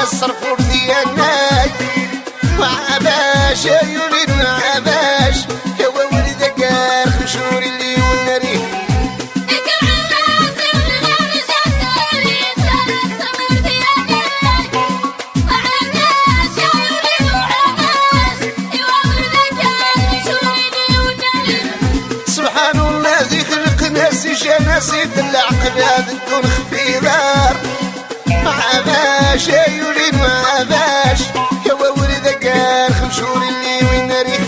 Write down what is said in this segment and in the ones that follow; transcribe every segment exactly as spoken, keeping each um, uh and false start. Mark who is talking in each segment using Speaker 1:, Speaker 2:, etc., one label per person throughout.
Speaker 1: الصرفور ديالناي مع باش يولد مع باش هو ولد كار خمشور اللي والنري سبحان الله ذي خلق ناسي جا ناسي دلع قلاد دون خفي دار مع باش يولد مع باش هو ولد كار خمشور اللي وين ريح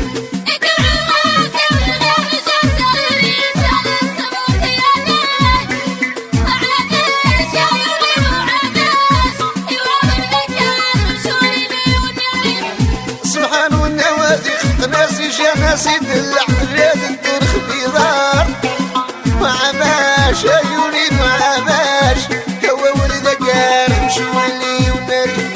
Speaker 1: سبحان والنوازي خلق ناسي جا ناسي دلع قلاد دون خفي دار مع باش يولد مع باش هو ولد كار خمشور اللي وين ريح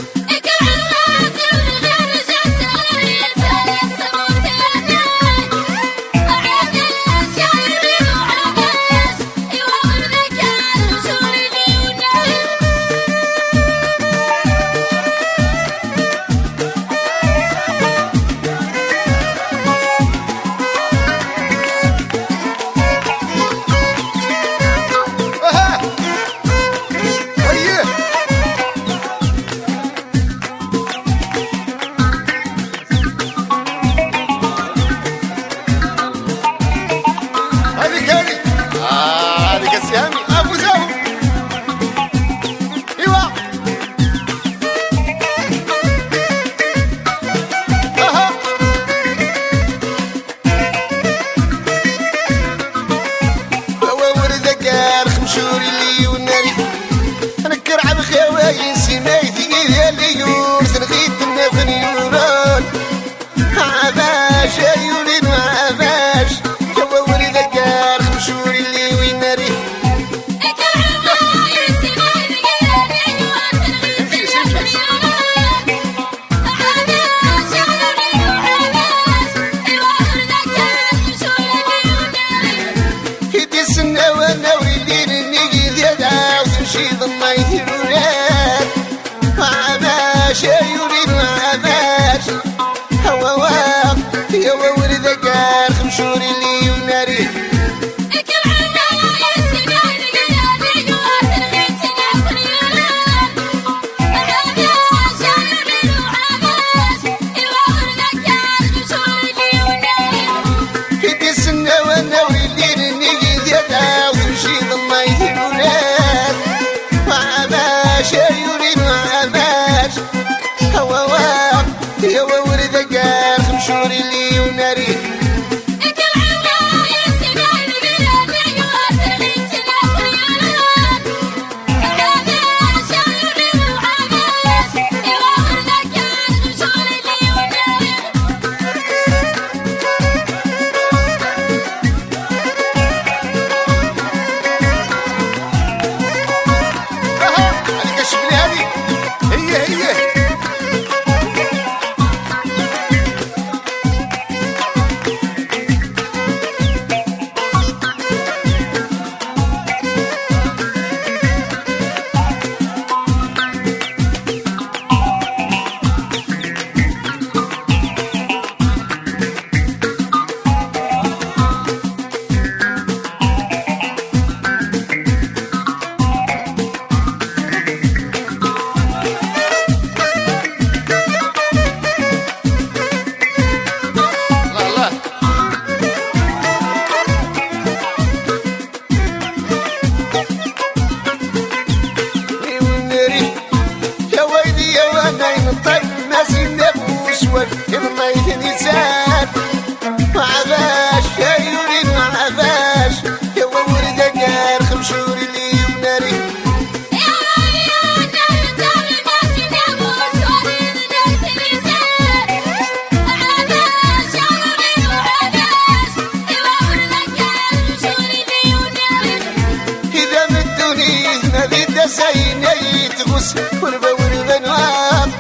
Speaker 1: سيني تغس وربا وربا نواب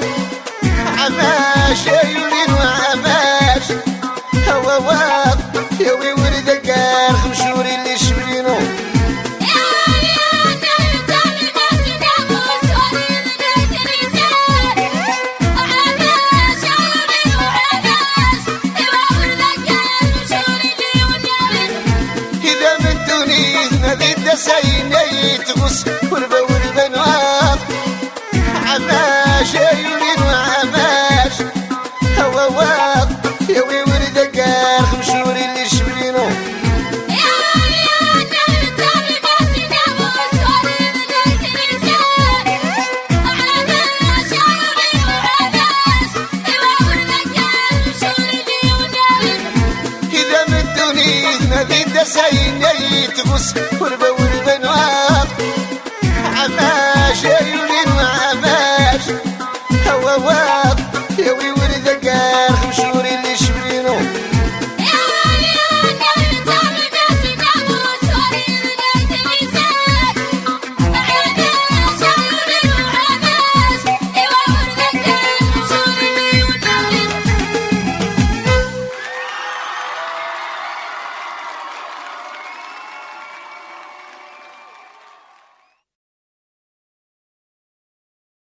Speaker 1: عماش يولين وعماش هوا واب يوي ورد الكار خمشوري اللي شبرينو
Speaker 2: يا ولي انا تاني ناسي ناموس ولي ذكري
Speaker 1: يتغص وربا وربا نواط عماش عيوني وعماش هوا واق يا وي ورد قار خمشوري اللي شبرينو نبيد ساين يتغص وربا وربا نواط عماش عيوني